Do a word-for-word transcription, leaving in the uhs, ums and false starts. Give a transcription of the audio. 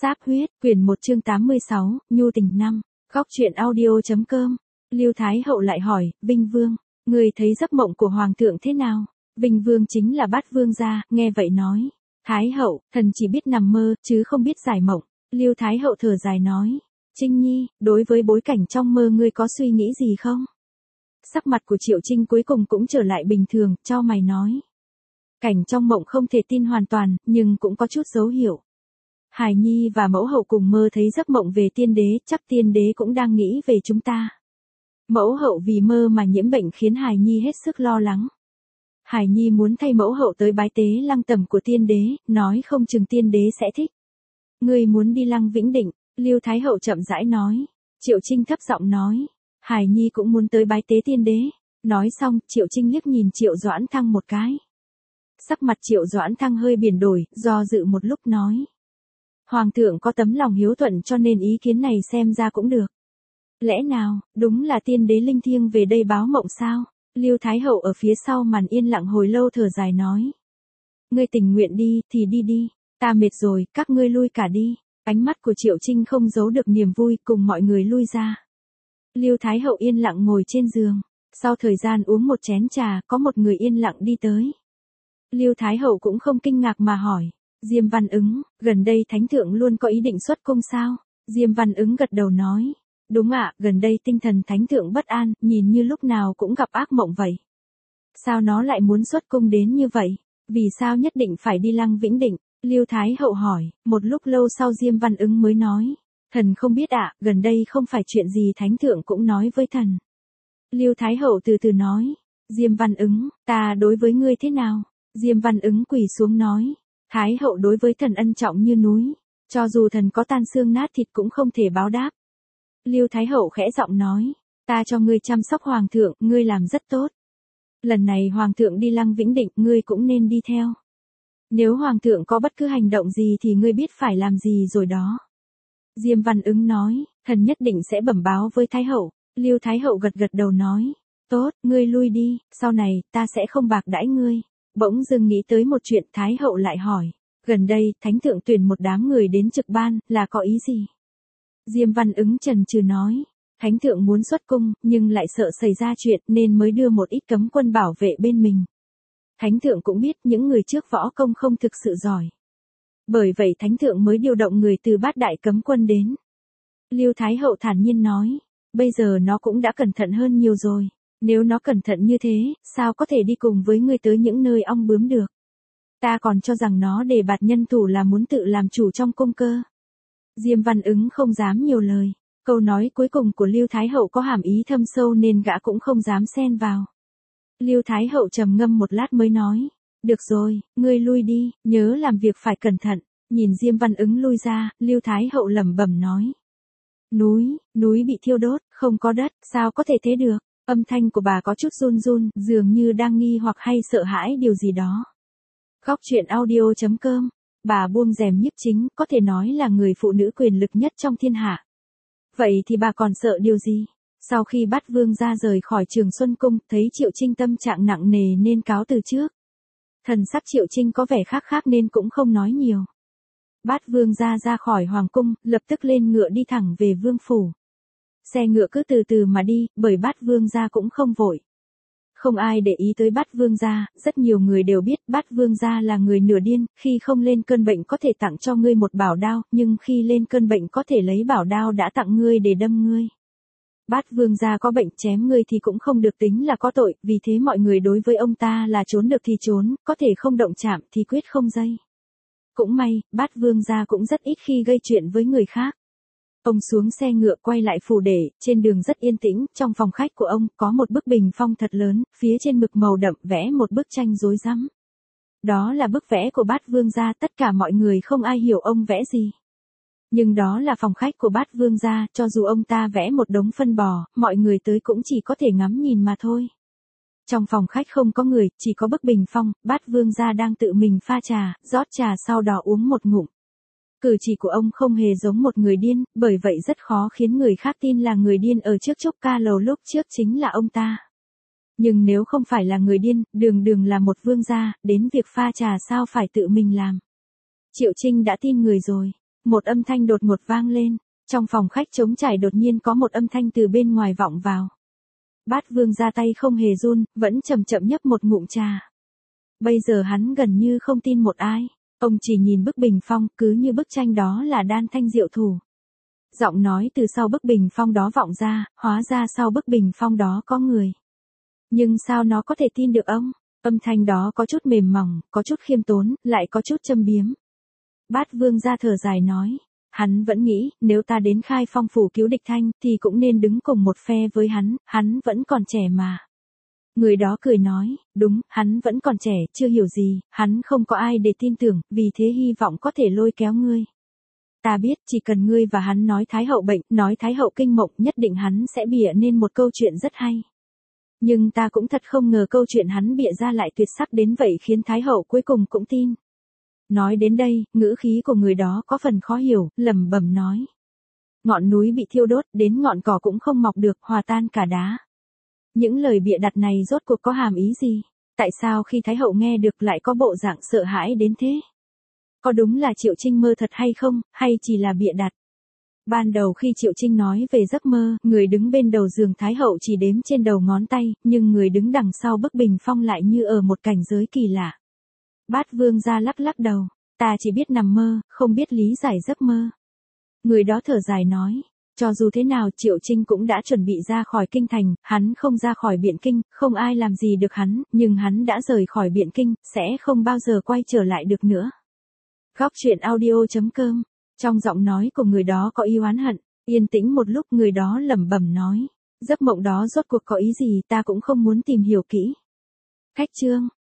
Sáp huyết, quyển một chương tám mươi sáu, nhu tình năm, góc truyện audio.com. Lưu Thái Hậu lại hỏi, Vinh Vương, người thấy giấc mộng của Hoàng thượng thế nào? Vinh Vương chính là Bát Vương gia, nghe vậy nói. Thái Hậu, thần chỉ biết nằm mơ, chứ không biết giải mộng. Lưu Thái Hậu thở dài nói. Trinh Nhi, đối với bối cảnh trong mơ ngươi có suy nghĩ gì không? Sắc mặt của Triệu Trinh cuối cùng cũng trở lại bình thường, chau mày nói. Cảnh trong mộng không thể tin hoàn toàn, nhưng cũng có chút dấu hiệu. Hài Nhi và mẫu hậu cùng mơ thấy giấc mộng về tiên đế, chắc tiên đế cũng đang nghĩ về chúng ta. Mẫu hậu vì mơ mà nhiễm bệnh khiến Hài Nhi hết sức lo lắng. Hài Nhi muốn thay mẫu hậu tới bái tế lăng tẩm của tiên đế, nói không chừng tiên đế sẽ thích. Ngươi muốn đi lăng Vĩnh Định, Lưu Thái Hậu chậm rãi nói. Triệu Trinh thấp giọng nói. Hài Nhi cũng muốn tới bái tế tiên đế. Nói xong, Triệu Trinh liếc nhìn Triệu Doãn Thăng một cái. Sắc mặt Triệu Doãn Thăng hơi biển đổi, do dự một lúc nói. Hoàng thượng có tấm lòng hiếu thuận cho nên ý kiến này xem ra cũng được. Lẽ nào, đúng là tiên đế linh thiêng về đây báo mộng sao? Lưu Thái Hậu ở phía sau màn yên lặng hồi lâu thở dài nói. Ngươi tình nguyện đi, thì đi đi, ta mệt rồi, các ngươi lui cả đi. Ánh mắt của Triệu Trinh không giấu được niềm vui, cùng mọi người lui ra. Lưu Thái Hậu yên lặng ngồi trên giường. Sau thời gian uống một chén trà, có một người yên lặng đi tới. Lưu Thái Hậu cũng không kinh ngạc mà hỏi. Diêm Văn Ứng, gần đây Thánh Thượng luôn có ý định xuất cung sao? Diêm Văn Ứng gật đầu nói. Đúng ạ, gần đây tinh thần Thánh Thượng bất an, nhìn như lúc nào cũng gặp ác mộng vậy. Sao nó lại muốn xuất cung đến như vậy? Vì sao nhất định phải đi lăng Vĩnh Định? Lưu Thái Hậu hỏi, một lúc lâu sau Diêm Văn Ứng mới nói. Thần không biết ạ, gần đây không phải chuyện gì Thánh Thượng cũng nói với thần. Lưu Thái Hậu từ từ nói. Diêm Văn Ứng, ta đối với ngươi thế nào? Diêm Văn Ứng quỳ xuống nói. Thái Hậu đối với thần ân trọng như núi, cho dù thần có tan xương nát thịt cũng không thể báo đáp. Lưu Thái Hậu khẽ giọng nói, ta cho ngươi chăm sóc Hoàng thượng, ngươi làm rất tốt. Lần này Hoàng thượng đi lăng Vĩnh Định, ngươi cũng nên đi theo. Nếu Hoàng thượng có bất cứ hành động gì thì ngươi biết phải làm gì rồi đó. Diêm Văn Ứng nói, thần nhất định sẽ bẩm báo với Thái Hậu. Lưu Thái Hậu gật gật đầu nói, tốt, ngươi lui đi, sau này, ta sẽ không bạc đãi ngươi. Bỗng dưng nghĩ tới một chuyện, Thái Hậu lại hỏi. Gần đây, Thánh Thượng tuyển một đám người đến trực ban, là có ý gì? Diêm Văn Ứng chần chừ nói. Thánh Thượng muốn xuất cung, nhưng lại sợ xảy ra chuyện nên mới đưa một ít cấm quân bảo vệ bên mình. Thánh Thượng cũng biết những người trước võ công không thực sự giỏi. Bởi vậy Thánh Thượng mới điều động người từ bát đại cấm quân đến. Lưu Thái Hậu thản nhiên nói. Bây giờ nó cũng đã cẩn thận hơn nhiều rồi. Nếu nó cẩn thận như thế, sao có thể đi cùng với ngươi tới những nơi ong bướm được? Ta còn cho rằng nó đề bạt nhân thủ là muốn tự làm chủ trong cung cơ. Diêm Văn Ứng không dám nhiều lời. Câu nói cuối cùng của Lưu Thái Hậu có hàm ý thâm sâu nên gã cũng không dám xen vào. Lưu Thái Hậu trầm ngâm một lát mới nói. Được rồi, ngươi lui đi, nhớ làm việc phải cẩn thận. Nhìn Diêm Văn Ứng lui ra, Lưu Thái Hậu lẩm bẩm nói. Núi, núi bị thiêu đốt, không có đất, sao có thể thế được? Âm thanh của bà có chút run run, dường như đang nghi hoặc hay sợ hãi điều gì đó. Góc truyện audio.com, bà buông rèm nhiếp chính, có thể nói là người phụ nữ quyền lực nhất trong thiên hạ. Vậy thì bà còn sợ điều gì? Sau khi Bát Vương gia rời khỏi Trường Xuân Cung, thấy Triệu Trinh tâm trạng nặng nề nên cáo từ trước. Thần sắc Triệu Trinh có vẻ khác khác nên cũng không nói nhiều. Bát Vương gia ra khỏi Hoàng Cung, lập tức lên ngựa đi thẳng về Vương Phủ. Xe ngựa cứ từ từ mà đi, bởi Bát Vương gia cũng không vội. Không ai để ý tới Bát Vương gia, rất nhiều người đều biết Bát Vương gia là người nửa điên, khi không lên cơn bệnh có thể tặng cho ngươi một bảo đao, nhưng khi lên cơn bệnh có thể lấy bảo đao đã tặng ngươi để đâm ngươi. Bát Vương gia có bệnh chém ngươi thì cũng không được tính là có tội, vì thế mọi người đối với ông ta là trốn được thì trốn, có thể không động chạm thì quyết không dây. Cũng may, Bát Vương gia cũng rất ít khi gây chuyện với người khác. Ông xuống xe ngựa quay lại phủ để, trên đường rất yên tĩnh, trong phòng khách của ông có một bức bình phong thật lớn, phía trên mực màu đậm vẽ một bức tranh rối rắm. Đó là bức vẽ của Bát Vương gia, tất cả mọi người không ai hiểu ông vẽ gì. Nhưng đó là phòng khách của Bát Vương gia, cho dù ông ta vẽ một đống phân bò, mọi người tới cũng chỉ có thể ngắm nhìn mà thôi. Trong phòng khách không có người, chỉ có bức bình phong, Bát Vương gia đang tự mình pha trà, rót trà sau đó uống một ngụm. Cử chỉ của ông không hề giống một người điên, bởi vậy rất khó khiến người khác tin là người điên ở trước Trúc Ca Lầu lúc trước chính là ông ta. Nhưng nếu không phải là người điên, đường đường là một vương gia, đến việc pha trà sao phải tự mình làm. Triệu Trinh đã tin người rồi. một âm thanh đột ngột vang lên. Trong phòng khách trống trải đột nhiên có một âm thanh từ bên ngoài vọng vào. Bát Vương ra tay không hề run, vẫn chậm chậm nhấp một ngụm trà. Bây giờ hắn gần như không tin một ai. Ông chỉ nhìn bức bình phong, cứ như bức tranh đó là đan thanh diệu thủ. Giọng nói từ sau bức bình phong đó vọng ra, hóa ra sau bức bình phong đó có người. Nhưng sao nó có thể tin được ông? Âm thanh đó có chút mềm mỏng, có chút khiêm tốn, lại có chút châm biếm. Bát Vương ra thở dài nói. Hắn vẫn nghĩ, nếu ta đến Khai Phong phủ cứu địch thanh, thì cũng nên đứng cùng một phe với hắn, hắn vẫn còn trẻ mà. Người đó cười nói, đúng, hắn vẫn còn trẻ, chưa hiểu gì, hắn không có ai để tin tưởng, vì thế hy vọng có thể lôi kéo ngươi. Ta biết, chỉ cần ngươi và hắn nói Thái hậu bệnh, nói Thái hậu kinh mộng, nhất định hắn sẽ bịa nên một câu chuyện rất hay. Nhưng ta cũng thật không ngờ câu chuyện hắn bịa ra lại tuyệt sắc đến vậy khiến Thái hậu cuối cùng cũng tin. Nói đến đây, ngữ khí của người đó có phần khó hiểu, lẩm bẩm nói. Ngọn núi bị thiêu đốt, đến ngọn cỏ cũng không mọc được, hòa tan cả đá. Những lời bịa đặt này rốt cuộc có hàm ý gì? Tại sao khi Thái hậu nghe được lại có bộ dạng sợ hãi đến thế? Có đúng là Triệu Trinh mơ thật hay không, hay chỉ là bịa đặt? Ban đầu khi Triệu Trinh nói về giấc mơ, người đứng bên đầu giường Thái hậu chỉ đếm trên đầu ngón tay, nhưng người đứng đằng sau bức bình phong lại như ở một cảnh giới kỳ lạ. Bát Vương ra lắc lắc đầu, ta chỉ biết nằm mơ, không biết lý giải giấc mơ. Người đó thở dài nói, cho dù thế nào Triệu Trinh cũng đã chuẩn bị ra khỏi kinh thành, hắn không ra khỏi Biện Kinh, không ai làm gì được hắn, nhưng hắn đã rời khỏi Biện Kinh, sẽ không bao giờ quay trở lại được nữa. Góc truyện audio chấm com. Trong giọng nói của người đó có ý oán hận, yên tĩnh một lúc người đó lẩm bẩm nói, giấc mộng đó rốt cuộc có ý gì ta cũng không muốn tìm hiểu kỹ. Khách chương.